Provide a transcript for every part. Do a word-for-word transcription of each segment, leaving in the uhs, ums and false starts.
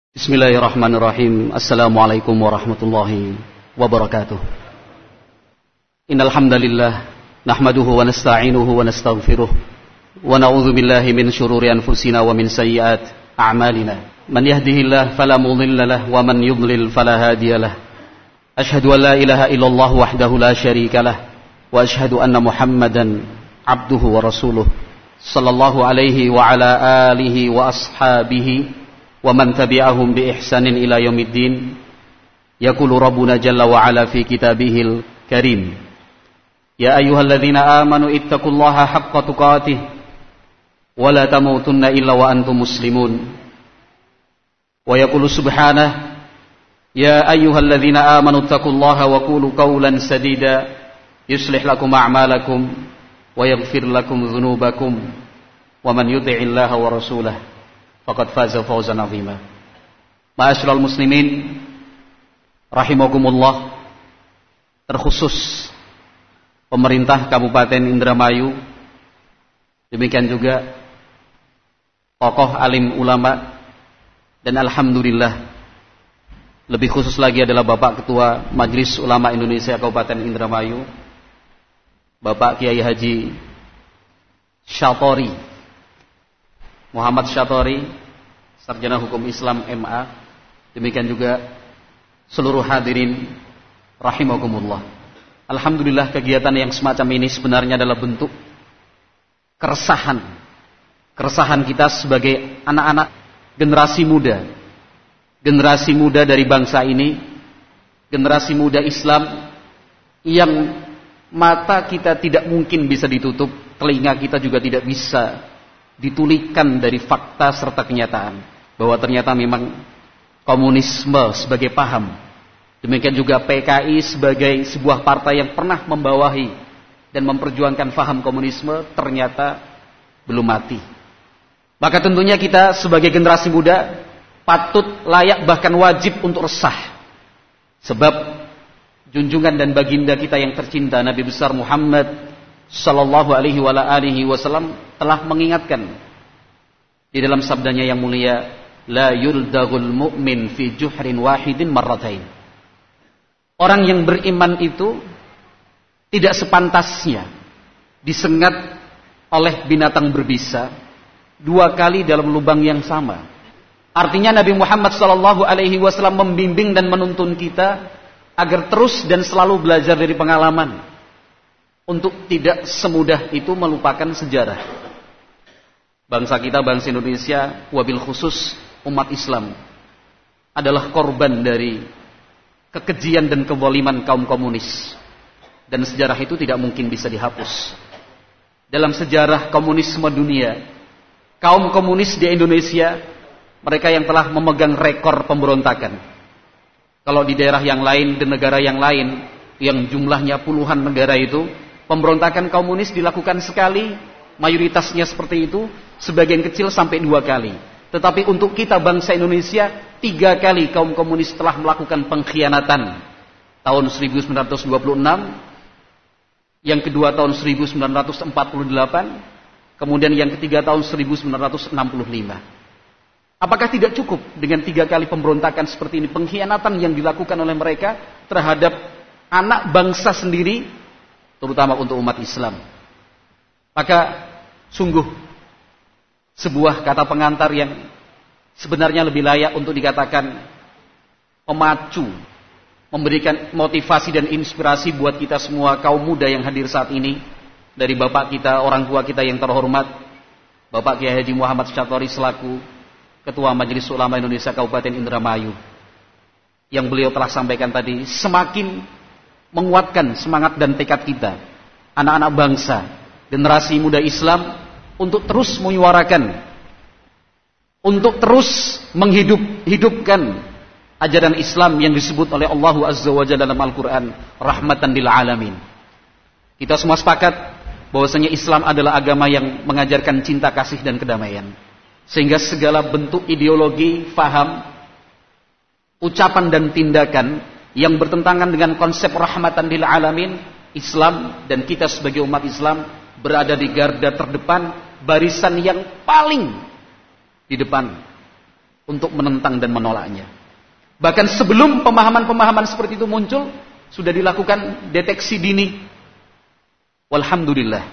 Bismillahirrahmanirrahim. Assalamualaikum warahmatullahi wabarakatuh. Innal hamdalillah nahmaduhu wa nasta'inuhu wa nastaghfiruh wa na'udzu billahi min shururi anfusina wa min sayyiati a'malina. Man yahdihillahu fala mudilla lahu wa man yudlil fala hadiya lahu. Asyhadu an la ilaha illallah wahdahu la syarika lahu wa asyhadu anna Muhammadan abduhu wa rasuluh sallallahu alaihi wa ala alihi wa ashabihi wa man tabi'ahum bi ihsanin ila yaumiddin. Yaqulu rabbuna jalla wa ala fi kitabihil karim, ya ayyuhalladzina amanu ittaqullaha haqqa tuqatih wa la tamutunna illa wa antum muslimun. Wa yaqulu subhanahu, ya ayyuhalladzina amanu ittaqullaha wa qulu qawlan sadida yuslih lakum a'malakum wa yaghfir lakum dhunubakum wa man yuti'illaha wa rasulahu faqad faza fawzan 'azima. Ma'asyiral muslimin rahimakumullah, terkhusus pemerintah Kabupaten Indramayu, demikian juga tokoh alim ulama, dan alhamdulillah lebih khusus lagi adalah Bapak Ketua Majelis Ulama Indonesia Kabupaten Indramayu, Bapak Kiai Haji Syatori Muhammad Syatori, Sarjana Hukum Islam M A. Demikian juga seluruh hadirin rahimakumullah. Alhamdulillah, kegiatan yang semacam ini sebenarnya adalah bentuk keresahan Keresahan kita sebagai anak-anak generasi muda Generasi muda dari bangsa ini, generasi muda Islam yang mata kita tidak mungkin bisa ditutup, telinga kita juga tidak bisa ditulikan dari fakta serta kenyataan bahwa ternyata memang komunisme sebagai paham, demikian juga P K I sebagai sebuah partai yang pernah membawahi dan memperjuangkan paham komunisme ternyata belum mati. Maka tentunya kita sebagai generasi muda patut, layak, bahkan wajib untuk resah, sebab junjungan dan baginda kita yang tercinta Nabi besar Muhammad sallallahu alaihi wa alihi wasallam telah mengingatkan di dalam sabdanya yang mulia, la yuldagul mu'min fi juhrin wahidin marratain. Orang yang beriman itu tidak sepantasnya disengat oleh binatang berbisa dua kali dalam lubang yang sama. Artinya Nabi Muhammad sallallahu alaihi wasallam membimbing dan menuntun kita agar terus dan selalu belajar dari pengalaman, untuk tidak semudah itu melupakan sejarah. Bangsa kita, bangsa Indonesia, wabil khusus umat Islam, adalah korban dari kekejian dan kezaliman kaum komunis. Dan sejarah itu tidak mungkin bisa dihapus. Dalam sejarah komunisme dunia, kaum komunis di Indonesia, mereka yang telah memegang rekor pemberontakan. Kalau di daerah yang lain, di negara yang lain, yang jumlahnya puluhan negara itu, pemberontakan komunis dilakukan sekali, mayoritasnya seperti itu, sebagian kecil sampai dua kali. Tetapi untuk kita bangsa Indonesia, tiga kali kaum komunis telah melakukan pengkhianatan. Tahun seribu sembilan ratus dua puluh enam, yang kedua tahun seribu sembilan ratus empat puluh delapan, kemudian yang ketiga tahun seribu sembilan ratus enam puluh lima. Apakah tidak cukup dengan tiga kali pemberontakan seperti ini, pengkhianatan yang dilakukan oleh mereka terhadap anak bangsa sendiri, terutama untuk umat Islam? Maka sungguh sebuah kata pengantar yang sebenarnya lebih layak untuk dikatakan pemacu, memberikan motivasi dan inspirasi buat kita semua kaum muda yang hadir saat ini, dari bapak kita, orang tua kita yang terhormat, Bapak Kiai Haji Muhammad Syatori selaku Ketua Majelis Ulama Indonesia Kabupaten Indramayu, yang beliau telah sampaikan tadi, semakin menguatkan semangat dan tekad kita, anak-anak bangsa, generasi muda Islam, untuk terus menyuarakan, untuk terus menghidup-hidupkan ajaran Islam yang disebut oleh Allah Azza wa Jalla dalam Al-Quran, rahmatan lil alamin. Kita semua sepakat bahwasanya Islam adalah agama yang mengajarkan cinta kasih dan kedamaian, sehingga segala bentuk ideologi, faham, ucapan dan tindakan yang bertentangan dengan konsep rahmatan lil alamin, Islam dan kita sebagai umat Islam berada di garda terdepan, barisan yang paling di depan untuk menentang dan menolaknya. Bahkan sebelum pemahaman-pemahaman seperti itu muncul, sudah dilakukan deteksi dini. Walhamdulillah.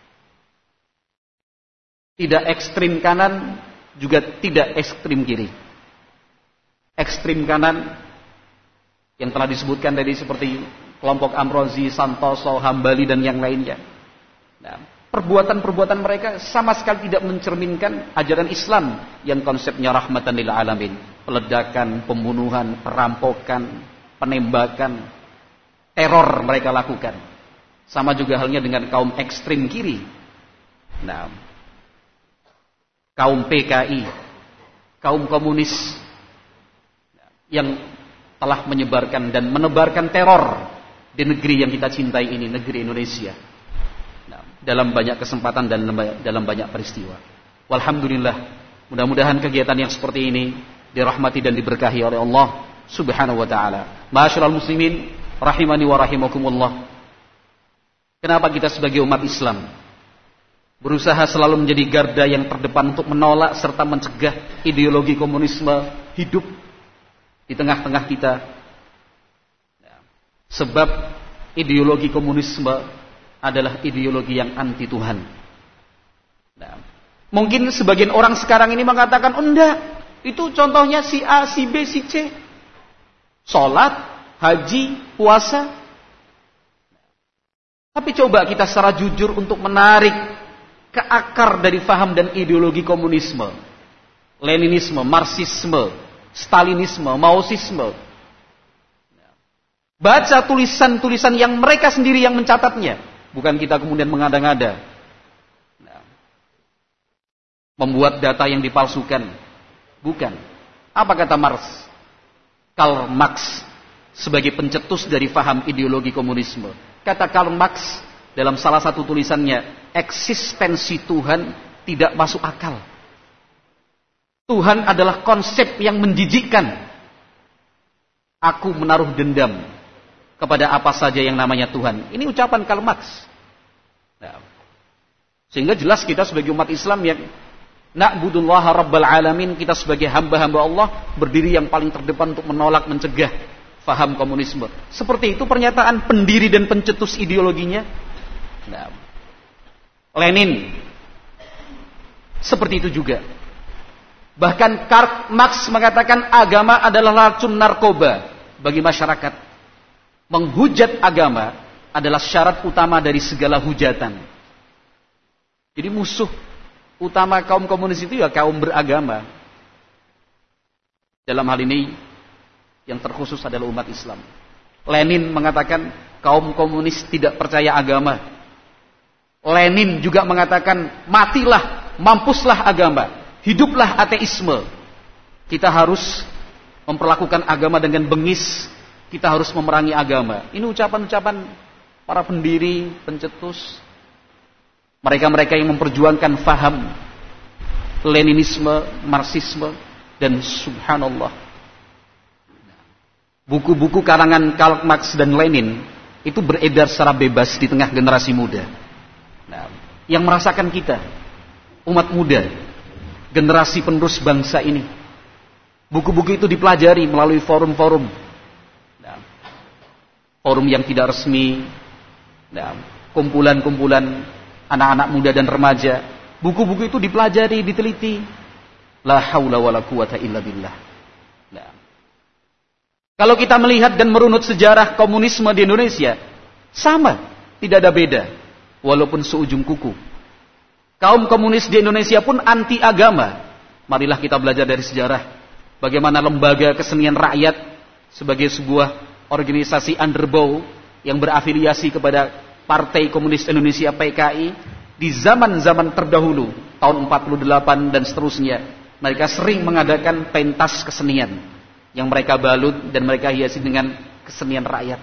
Tidak ekstrim kanan, juga tidak ekstrim kiri. Ekstrim kanan yang telah disebutkan tadi seperti kelompok Amrozi, Santoso, Hambali dan yang lainnya. Nah, perbuatan-perbuatan mereka sama sekali tidak mencerminkan ajaran Islam yang konsepnya rahmatan lil alamin. Peledakan, pembunuhan, perampokan, penembakan, teror mereka lakukan. Sama juga halnya dengan kaum ekstrim kiri. Nah, kaum P K I, kaum komunis yang telah menyebarkan dan menebarkan teror di negeri yang kita cintai ini, negeri Indonesia. Nah, dalam banyak kesempatan dan dalam banyak peristiwa. Walhamdulillah, mudah-mudahan kegiatan yang seperti ini dirahmati dan diberkahi oleh Allah Subhanahu wa taala. Ma'asyiral muslimin rahimani wa rahimakumullah. Kenapa kita sebagai umat Islam berusaha selalu menjadi garda yang terdepan untuk menolak serta mencegah ideologi komunisme hidup di tengah-tengah kita? Sebab ideologi komunisme adalah ideologi yang anti Tuhan. Nah, mungkin sebagian orang sekarang ini mengatakan, oh enggak, itu contohnya si A, si B, si C. Sholat, haji, puasa. Tapi coba kita secara jujur untuk menarik ke akar dari faham dan ideologi komunisme, Leninisme, Marxisme, Stalinisme, Maoisme. Baca tulisan-tulisan yang mereka sendiri yang mencatatnya, bukan kita kemudian mengada-ngada. Membuat data yang dipalsukan, bukan. Apa kata Marx? Karl Marx sebagai pencetus dari faham ideologi komunisme. Kata Karl Marx dalam salah satu tulisannya, eksistensi Tuhan tidak masuk akal. Tuhan adalah konsep yang menjijikkan. Aku menaruh dendam kepada apa saja yang namanya Tuhan. Ini ucapan Karl Marx. Nah, sehingga jelas kita sebagai umat Islam yang na'budullaha rabbal alamin, kita sebagai hamba-hamba Allah berdiri yang paling terdepan untuk menolak, mencegah faham komunisme. Seperti itu pernyataan pendiri dan pencetus ideologinya. Nah, Lenin seperti itu juga. Bahkan Karl Marx mengatakan agama adalah racun narkoba bagi masyarakat. Menghujat agama adalah syarat utama dari segala hujatan. Jadi musuh utama kaum komunis itu ya kaum beragama. Dalam hal ini yang terkhusus adalah umat Islam. Lenin mengatakan kaum komunis tidak percaya agama. Lenin juga mengatakan matilah, mampuslah agama, hiduplah ateisme. Kita harus memperlakukan agama dengan bengis. Kita harus memerangi agama. Ini ucapan-ucapan para pendiri, pencetus. Mereka-mereka yang memperjuangkan faham Leninisme, Marxisme, dan subhanallah. Buku-buku karangan Karl Marx dan Lenin itu beredar secara bebas di tengah generasi muda. Nah, yang merasakan kita, umat muda, generasi penerus bangsa ini. Buku-buku itu dipelajari melalui forum-forum. Forum yang tidak resmi, nah, kumpulan-kumpulan anak-anak muda dan remaja. Buku-buku itu dipelajari, diteliti. La haula wala quwata illa billah. Nah, kalau kita melihat dan merunut sejarah komunisme di Indonesia, sama, tidak ada beda, walaupun seujung kuku. Kaum komunis di Indonesia pun anti agama. Marilah kita belajar dari sejarah bagaimana lembaga kesenian rakyat sebagai sebuah organisasi underbow yang berafiliasi kepada Partai Komunis Indonesia P K I di zaman-zaman terdahulu tahun empat puluh delapan dan seterusnya, mereka sering mengadakan pentas kesenian yang mereka balut dan mereka hiasi dengan kesenian rakyat.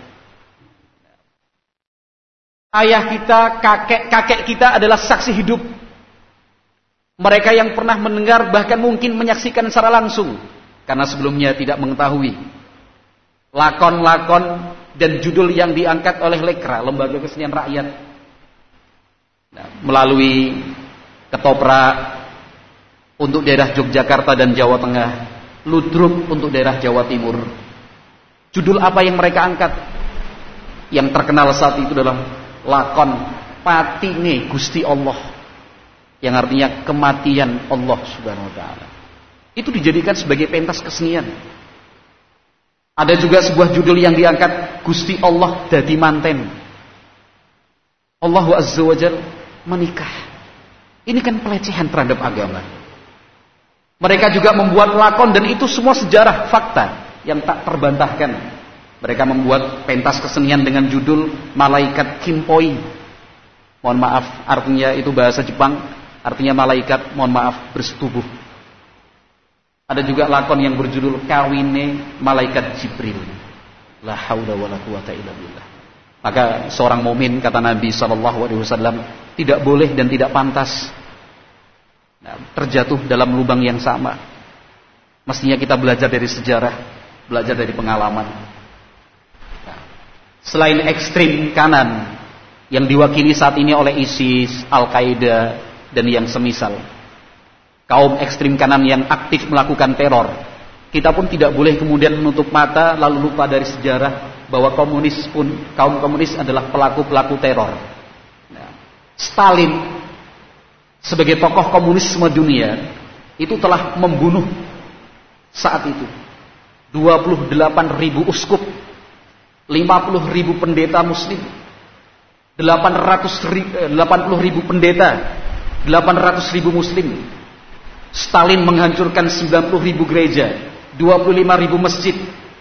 Ayah kita, kakek-kakek kita adalah saksi hidup. Mereka yang pernah mendengar bahkan mungkin menyaksikan secara langsung karena sebelumnya tidak mengetahui lakon-lakon dan judul yang diangkat oleh Lekra, lembaga kesenian rakyat, nah, melalui ketoprak untuk daerah Yogyakarta dan Jawa Tengah, ludruk untuk daerah Jawa Timur. Judul apa yang mereka angkat? Yang terkenal saat itu adalah lakon Patine Gusti Allah, yang artinya kematian Allah Subhanahu wa taala. Itu dijadikan sebagai pentas kesenian. Ada juga sebuah judul yang diangkat, Gusti Allah dadi manten. Allah Azza wa Jalla menikah. Ini kan pelecehan terhadap agama. Mereka juga membuat lakon, dan itu semua sejarah fakta yang tak terbantahkan. Mereka membuat pentas kesenian dengan judul Malaikat Kimpoi. Mohon maaf, artinya itu bahasa Jepang, artinya malaikat, mohon maaf, bersetubuh. Ada juga lakon yang berjudul Kawine Malaikat Jibril. La haula wala quwata illa billah. Maka seorang mukmin, kata Nabi sallallahu alaihi wasallam, tidak boleh dan tidak pantas nah, terjatuh dalam lubang yang sama. Mestinya kita belajar dari sejarah, belajar dari pengalaman. Nah, selain ekstrim kanan yang diwakili saat ini oleh ISIS, Al-Qaeda, dan yang semisal, kaum ekstrim kanan yang aktif melakukan teror, kita pun tidak boleh kemudian menutup mata lalu lupa dari sejarah bahwa komunis pun, kaum komunis adalah pelaku-pelaku teror. Nah, Stalin sebagai tokoh komunisme dunia itu telah membunuh saat itu dua puluh delapan ribu uskup, lima puluh ribu pendeta muslim, delapan puluh ribu pendeta, delapan ratus ribu muslim. Stalin menghancurkan sembilan puluh ribu gereja, dua puluh lima ribu masjid.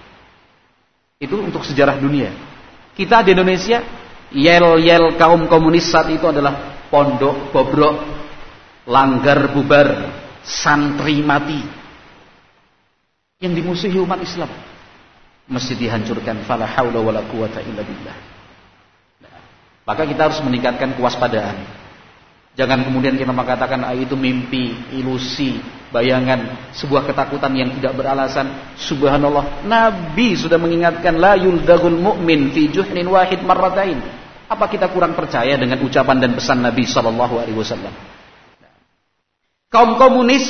Itu untuk sejarah dunia. Kita di Indonesia, yel-yel kaum komunis saat itu adalah pondok bobrok, langgar bubar, santri mati. Yang dimusuhi umat Islam mesti dihancurkan. Fala haula wala quwata illa billah. Nah, maka kita harus meningkatkan kewaspadaan. Jangan kemudian kita mengatakan ah, itu mimpi, ilusi, bayangan, sebuah ketakutan yang tidak beralasan. Subhanallah, Nabi sudah mengingatkan la yuldagul mu'min fi juhnin wahid marratain. Apa kita kurang percaya dengan ucapan dan pesan Nabi sallallahu alaihi wasallam? Kaum komunis,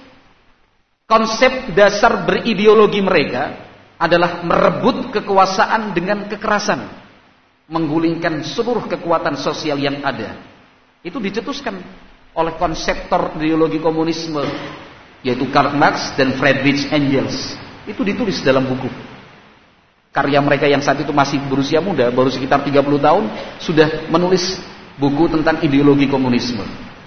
konsep dasar berideologi mereka adalah merebut kekuasaan dengan kekerasan, menggulingkan seluruh kekuatan sosial yang ada. Itu dicetuskan oleh konseptor ideologi komunisme, yaitu Karl Marx dan Friedrich Engels. Itu ditulis dalam buku. Karya mereka yang saat itu masih berusia muda, baru sekitar tiga puluh tahun, sudah menulis buku tentang ideologi komunisme.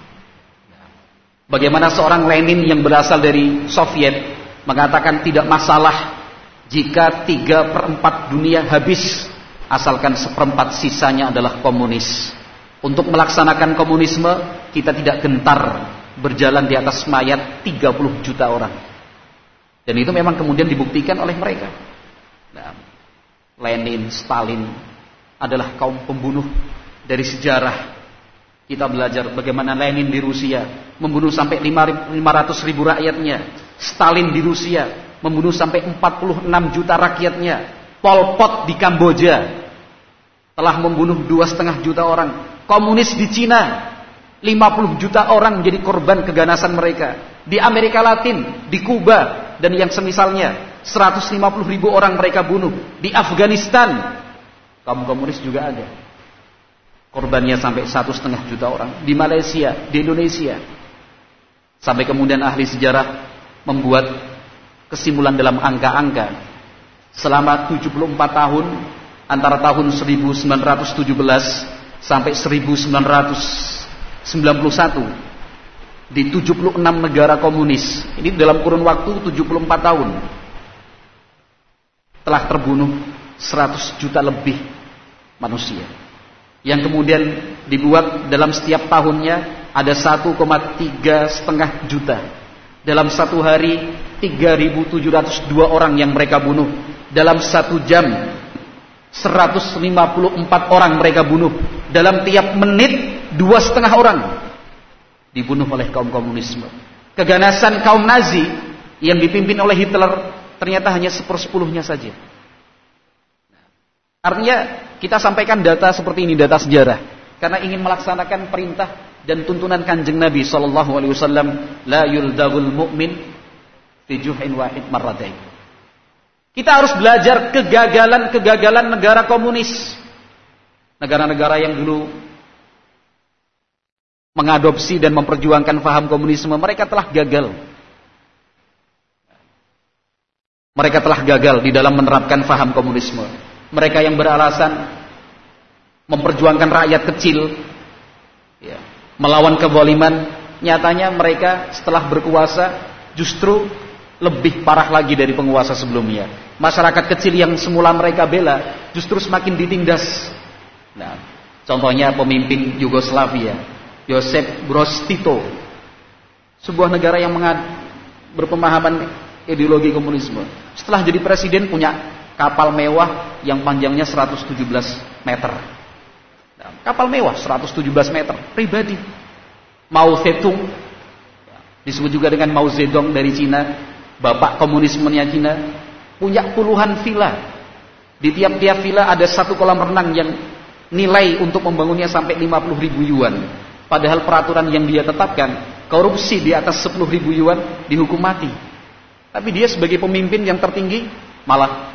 Bagaimana seorang Lenin yang berasal dari Soviet mengatakan tidak masalah jika tiga per empat dunia habis, asalkan seperempat sisanya adalah komunis. Untuk melaksanakan komunisme, kita tidak gentar berjalan di atas mayat tiga puluh juta orang. Dan itu memang kemudian dibuktikan oleh mereka. Nah, Lenin, Stalin adalah kaum pembunuh dari sejarah. Kita belajar bagaimana Lenin di Rusia membunuh sampai lima ratus ribu rakyatnya. Stalin di Rusia membunuh sampai empat puluh enam juta rakyatnya. Pol Pot di Kamboja telah membunuh dua setengah juta orang. Komunis di Cina, lima puluh juta orang menjadi korban keganasan mereka. Di Amerika Latin, di Kuba, dan yang semisalnya, seratus lima puluh ribu orang mereka bunuh. Di Afghanistan, kaum komunis juga ada. Korbannya sampai satu setengah juta orang. Di Malaysia, di Indonesia. Sampai kemudian ahli sejarah membuat kesimpulan dalam angka-angka. Selama tujuh puluh empat tahun, antara tahun seribu sembilan ratus tujuh belas sampai seribu sembilan ratus sembilan puluh satu, di tujuh puluh enam negara komunis, ini dalam kurun waktu tujuh puluh empat tahun, telah terbunuh seratus juta lebih manusia. Yang kemudian dibuat dalam setiap tahunnya ada satu koma tiga setengah juta. Dalam satu hari tiga ribu tujuh ratus dua orang yang mereka bunuh. Dalam satu jam seratus lima puluh empat orang mereka bunuh. Dalam tiap menit dua setengah orang dibunuh oleh kaum komunisme. Keganasan kaum Nazi yang dipimpin oleh Hitler ternyata hanya sepersepuluhnya saja. Artinya kita sampaikan data seperti ini, data sejarah, karena ingin melaksanakan perintah dan tuntunan Kanjeng Nabi Sallallahu Alaihi Wasallam, la yuldagul mu'min fi juhin wahid marratain. Kita harus belajar kegagalan-kegagalan negara komunis. Negara-negara yang dulu mengadopsi dan memperjuangkan faham komunisme, mereka telah gagal. Mereka telah gagal di dalam menerapkan faham komunisme. Mereka yang beralasan memperjuangkan rakyat kecil, ya, melawan kezaliman, nyatanya mereka setelah berkuasa justru lebih parah lagi dari penguasa sebelumnya. Masyarakat kecil yang semula mereka bela justru semakin ditindas. Nah, contohnya pemimpin Yugoslavia, Josip Broz Tito, sebuah negara yang mengad, berpemahaman ideologi komunisme. Setelah jadi presiden punya kapal mewah yang panjangnya seratus tujuh belas meter. Nah, kapal mewah seratus tujuh belas meter pribadi. Mao Zedong, disebut juga dengan Mao Zedong dari Cina, bapak komunismenya Cina, punya puluhan villa. Di tiap-tiap villa ada satu kolam renang yang nilai untuk membangunnya sampai lima puluh ribu yuan. Padahal peraturan yang dia tetapkan, korupsi di atas sepuluh ribu yuan dihukum mati. Tapi dia sebagai pemimpin yang tertinggi malah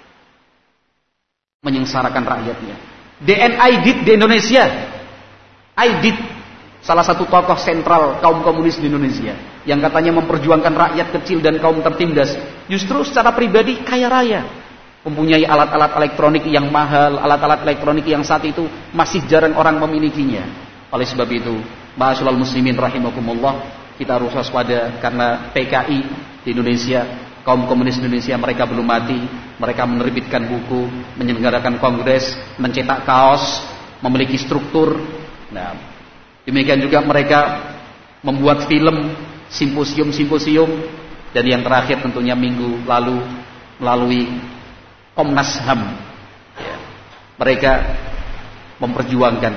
menyengsarakan rakyatnya. D N Aidit di Indonesia, Aidit salah satu tokoh sentral kaum komunis di Indonesia yang katanya memperjuangkan rakyat kecil dan kaum tertindas, justru secara pribadi kaya raya, mempunyai alat-alat elektronik yang mahal, alat-alat elektronik yang saat itu masih jarang orang memilikinya. Oleh sebab itu, ma'asyiral muslimin rahimakumullah, kita harus waspada karena P K I di Indonesia, kaum komunis Indonesia, mereka belum mati. Mereka menerbitkan buku, menyelenggarakan kongres, mencetak kaos, memiliki struktur. Nah, demikian juga mereka membuat film, simposium-simposium, dan yang terakhir tentunya minggu lalu melalui Komnas H A M, ya, mereka memperjuangkan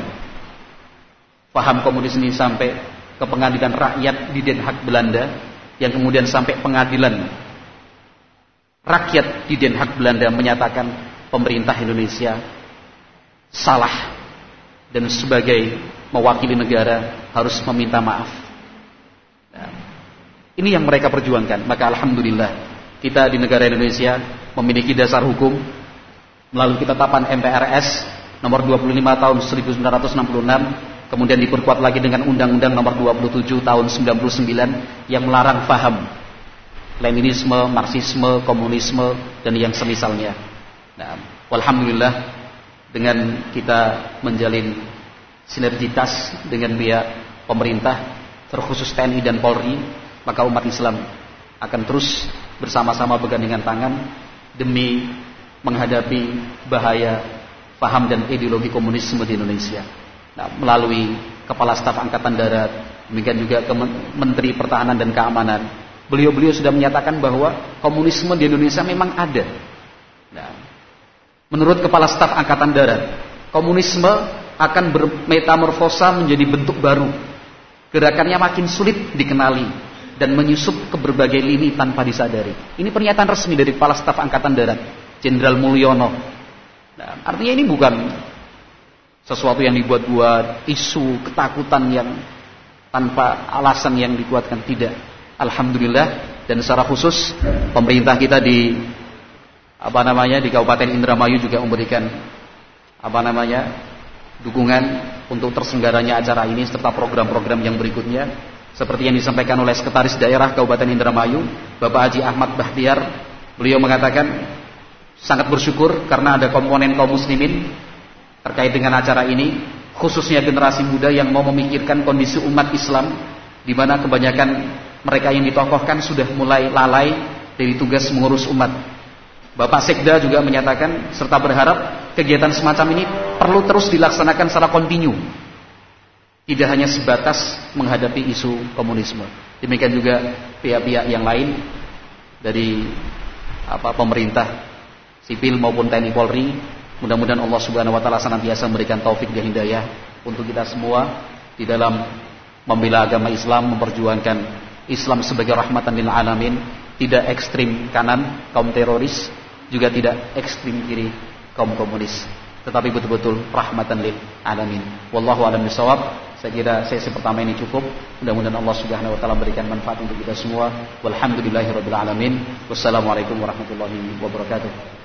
paham komunis ini sampai ke pengadilan rakyat di Den Haag Belanda, yang kemudian sampai pengadilan rakyat di Den Haag Belanda menyatakan pemerintah Indonesia salah dan sebagai mewakili negara harus meminta maaf. Nah, ini yang mereka perjuangkan. Maka alhamdulillah kita di negara Indonesia memiliki dasar hukum melalui ketetapan M P R S nomor dua puluh lima tahun seribu sembilan ratus enam puluh enam, kemudian diperkuat lagi dengan Undang-Undang nomor dua puluh tujuh tahun sembilan puluh sembilan yang melarang paham Leninisme, Marxisme, komunisme, dan yang semisalnya. Nah, alhamdulillah dengan kita menjalin sinergitas dengan pihak pemerintah, terkhusus T N I dan Polri, maka umat Islam akan terus bersama-sama bergandengan tangan demi menghadapi bahaya paham dan ideologi komunisme di Indonesia. Nah, melalui Kepala Staf Angkatan Darat, demikian juga Menteri Pertahanan dan Keamanan, beliau-beliau sudah menyatakan bahwa komunisme di Indonesia memang ada. Nah, menurut Kepala Staf Angkatan Darat, komunisme akan bermetamorfosa menjadi bentuk baru. Gerakannya makin sulit dikenali dan menyusup ke berbagai lini tanpa disadari. Ini pernyataan resmi dari Kepala Staf Angkatan Darat, Jenderal Mulyono. Nah, artinya ini bukan sesuatu yang dibuat-buat, isu ketakutan yang tanpa alasan yang dikuatkan, tidak. Alhamdulillah, dan secara khusus pemerintah kita di apa namanya di Kabupaten Indramayu juga memberikan apa namanya dukungan untuk tersenggaranya acara ini serta program-program yang berikutnya, seperti yang disampaikan oleh Sekretaris Daerah Kabupaten Indramayu, Bapak Haji Ahmad Bahtiar. Beliau mengatakan sangat bersyukur karena ada komponen kaum muslimin terkait dengan acara ini, khususnya generasi muda yang mau memikirkan kondisi umat Islam, di mana kebanyakan mereka yang ditokohkan sudah mulai lalai dari tugas mengurus umat. Bapak Sekda juga menyatakan serta berharap kegiatan semacam ini perlu terus dilaksanakan secara kontinu, tidak hanya sebatas menghadapi isu komunisme. Demikian juga pihak-pihak yang lain dari apa pemerintah sipil maupun T N I Polri. Mudah-mudahan Allah Subhanahu wa taala senantiasa memberikan taufik dan hidayah untuk kita semua di dalam membela agama Islam, memperjuangkan Islam sebagai rahmatan lil alamin, tidak ekstrim kanan kaum teroris, juga tidak ekstrim kiri kaum komunis, tetapi betul-betul rahmatan lil alamin. Wallahu a'lam bishawab. Saya kira sesi pertama ini cukup. Mudah-mudahan Allah Subhanahu wa taala berikan manfaat untuk kita semua. Walhamdulillahirabbil alamin. Wassalamualaikum warahmatullahi wabarakatuh.